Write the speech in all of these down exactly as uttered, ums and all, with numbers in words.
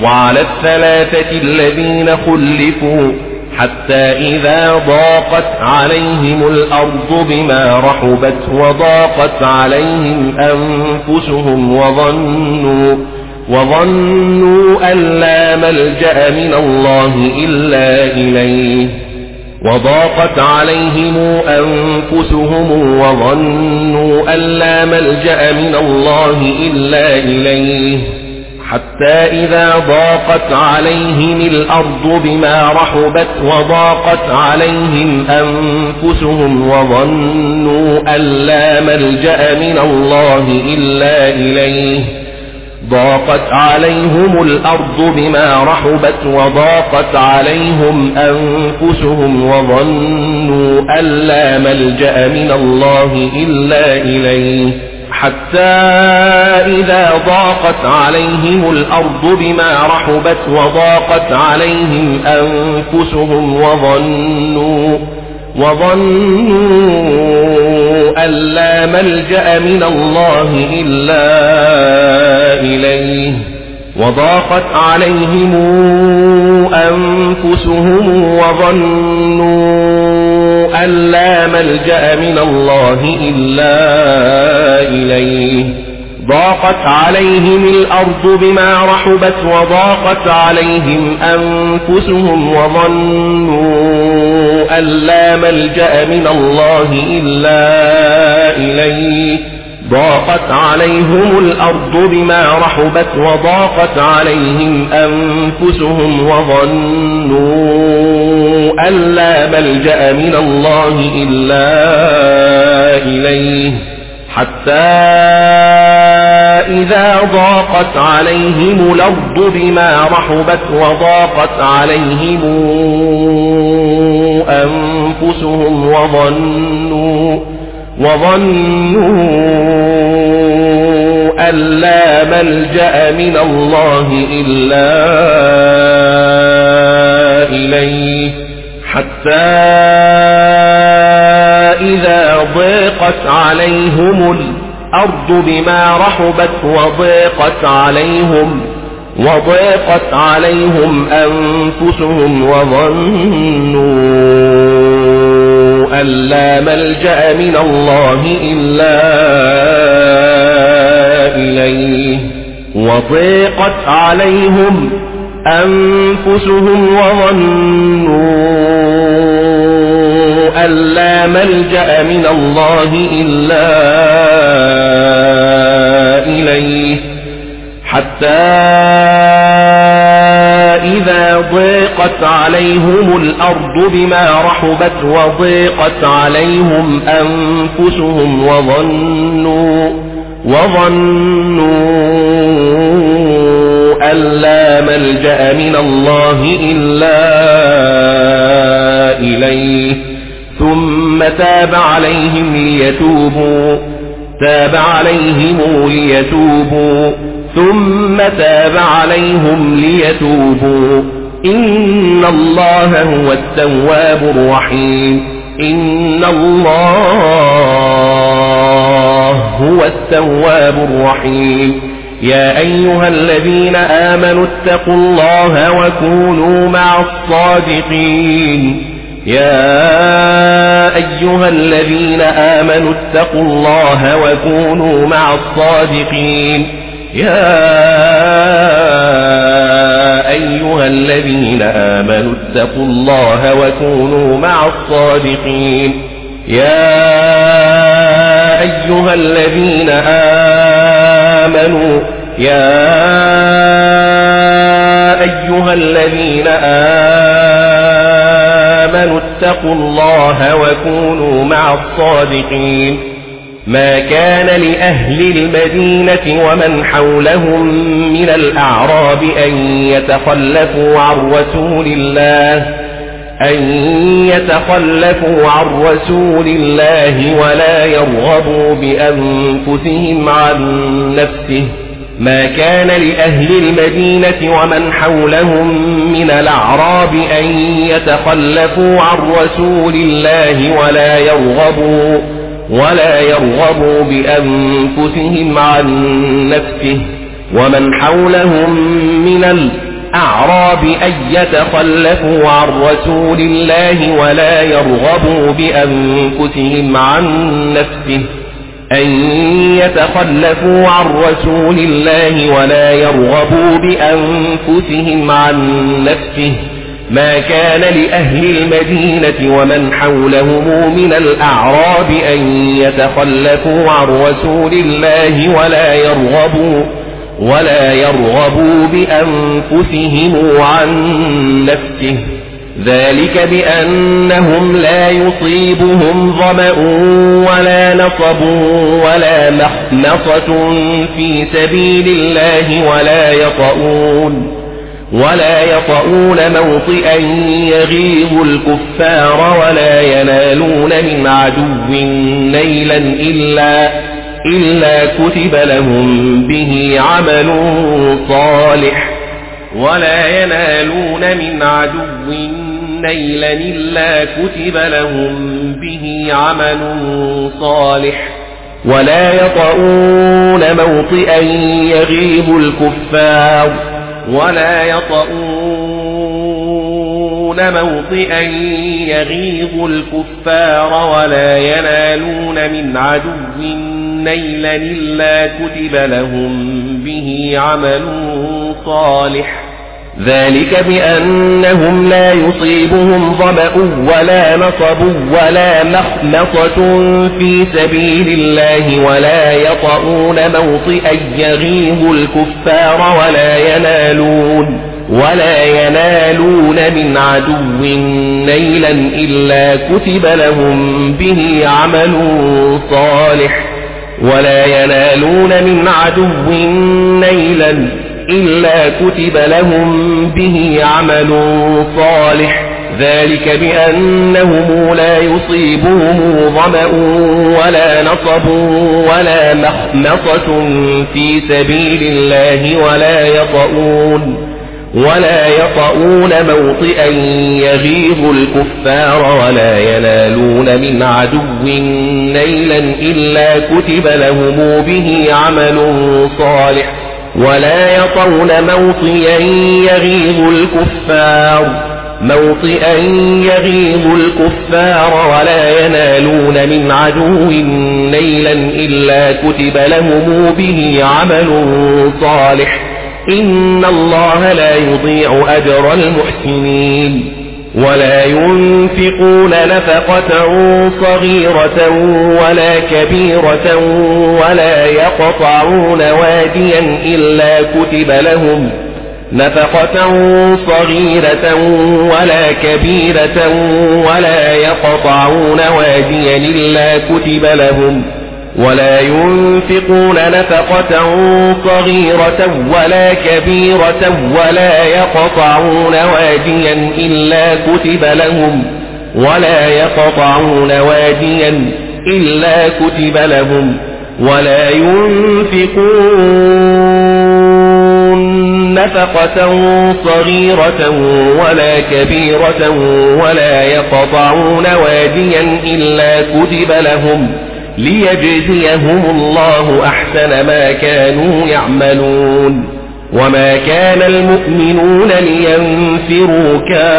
وعلى الثلاثة الذين خلفوا حتى إذا ضاقت عليهم الأرض بما رحبت وضاقت عليهم أنفسهم وظنوا وظنوا أن لا ملجأ من الله إلا إليه وضاقت عليهم أنفسهم وظنوا أن لا ملجأ من الله إلا إليه حتى إذا ضاقت عليهم الأرض بما رحبت وضاقت عليهم أنفسهم وظنوا أن لا ملجأ من الله إلا إليه ضاقت عليهم الأرض بما رحبت وضاقت عليهم أنفسهم وظنوا أن لا ملجأ من الله إلا إليه حتى إذا ضاقت عليهم الأرض بما رحبت وضاقت عليهم أنفسهم وظنوا وظنوا أن لا ملجأ من الله إلا إليه وضاقت عليهم أنفسهم وظنوا أن لا ملجأ من الله إلا إليه ضاقت عليهم الأرض بما رحبت وضاقت عليهم أنفسهم وظنوا أن لا ملجأ من الله إلا إليه ضاقت عليهم الأرض بما رحبت وضاقت عليهم أنفسهم وظنوا أن لا ملجأ من الله إلا إليه حتى إذا ضاقت عليهم الأرض بما رحبت وضاقت عليهم أنفسهم وظنوا وظنوا أن لا ملجأ من الله إلا إليه حتى إذا ضاقت عليهم الأرض بما رحبت وضاقت عليهم وضاقت عليهم أنفسهم وظنوا أن لا ملجأ من الله إلا إليه وضاقت عليهم أنفسهم وظنوا أن لا ملجأ من الله إلا إليه حتى إذا ضاقت عليهم الأرض بما رحبت وضاقت عليهم أنفسهم وظنوا وظنوا أن لا ملجأ من الله إلا إليه ثم تاب عليهم ليتوبوا تاب عليهم ليتوبوا ثم تاب عليهم ليتوبوا إن الله هو التواب الرحيم إن الله هو التواب الرحيم يا أيها الذين آمنوا اتقوا الله وكونوا مع الصادقين يا أيها الذين آمنوا اتقوا الله وكونوا مع الصادقين يا أيها الذين آمنوا اتقوا الله وكونوا مع الصادقين يا أيها الذين آمنوا يا أيها الذين آمنوا اتقوا الله وكونوا مع الصادقين ما كان لأهل المدينة ومن حولهم من الأعراب أن يتخلفوا عن رسول الله أن يتخلفوا عن رسول الله ولا يرغبوا بأنفسهم عن نفسه ما كان لأهل المدينة ومن حولهم من الأعراب أن يتخلفوا عن رسول الله ولا يرغبوا ولا يرغبوا بأنفسهم عن نفسه ومن حولهم من الأعراب أن يتخلفوا عن رسول الله ولا يرغبوا بأنفسهم عن نفسه أن يتخلفوا عن رسول الله ولا يرغبوا بأنفسهم عن نفسه ما كان لأهل المدينة ومن حولهم من الأعراب أن يتخلفوا عن رسول الله ولا يرغبوا ولا يرغبوا بأنفسهم عن نفسه ذلك بأنهم لا يصيبهم ظمأ ولا نصب ولا مخمصة في سبيل الله ولا يطؤون ولا يطؤون موطئا يغيظ الكفار ولا ينالون من عدو نيلا إلا إلا كتب لهم به عمل صالح ولا ينالون من عدو نيلا إلا كتب لهم به عمل صالح ولا يطؤون موطئا يغيظ الكفار ولا يطؤون موطئا يغيظ الكفار ولا ينالون من عدو نيلا إلا كتب لهم به عمل صالح ذلك بأنهم لا يصيبهم ظمأ ولا نصب ولا مخمصة في سبيل الله ولا يطؤون موطئا يغيظ الكفار ولا ينالون ولا ينالون من عدو نيلا إلا كتب لهم به عمل صالح ولا ينالون من عدو نيلا إلا كتب لهم به عمل صالح ذلك بأنهم لا يصيبهم ظمأ ولا نصب ولا مخمصة في سبيل الله ولا يطؤون ولا يطؤون موطئا يغيظ الكفار ولا ينالون من عدو نيلا إلا كتب لهم به عمل صالح ولا يطؤون موطئا يغيظ الكفار موطئا يغيظ الكفار ولا ينالون من عدو نيلا إلا كتب لهم به عمل صالح إن الله لا يضيع أجر المحسنين ولا ينفقون نفقة صغيرة ولا كبيرة ولا يقطعون واديا إلا كتب لهم نفقة صغيرة ولا كبيرة ولا يقطعون واديا إلا كتب لهم ولا ينفقون نفقة صغيرة ولا كبيرة ولا يقطعون واديا إلا كتب لهم ولا يقطعون واديا إلا كتب لهم ولا ينفقون نفقة صغيرة ولا كبيرة ولا يقطعون واديا إلا كتب لهم ليجزيهم الله أحسن ما كانوا يعملون وما كان المؤمنون لينفروا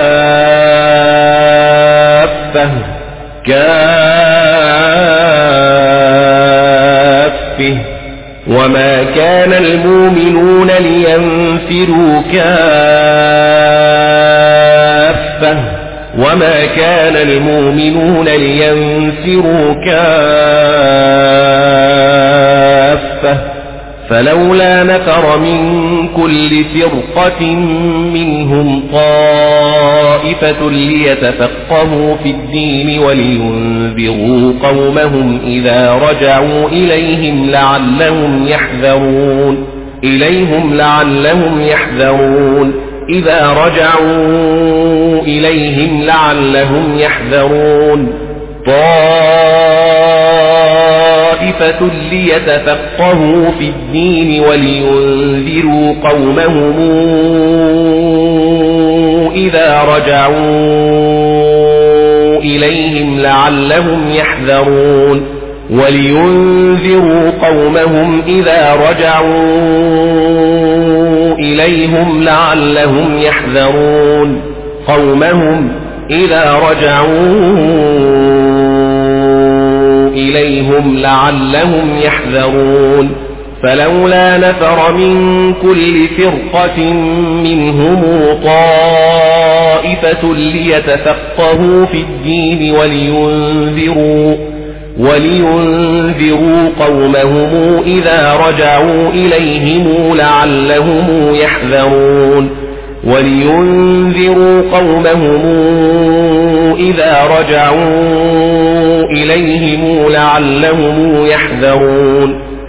كافة كافة وما كان المؤمنون لينفروا كافة وما كان المؤمنون لينفروا كافة فلولا نفر من كل فرقة منهم طائفة ليتفقهوا في الدين ولينذروا قومهم إذا رجعوا إليهم لعلهم يحذرون إليهم لعلهم يحذرون إذا رجعوا إليهم لعلهم يحذرون طائفة ليتفقهوا في الدين ولينذروا قومهم إذا رجعوا إليهم لعلهم يحذرون ولينذروا قومهم إذا رجعوا إليهم لعلهم يحذرون قومهم إذا رجعوا إليهم لعلهم يحذرون فلولا نفر من كل فرقة منهم طائفة ليتفقهوا في الدين ولينذروا ولينذروا قومهم إذا رجعوا إليهم لعلهم يحذرون ولينذروا قومهم إذا رجعوا إليهم لعلهم يحذرون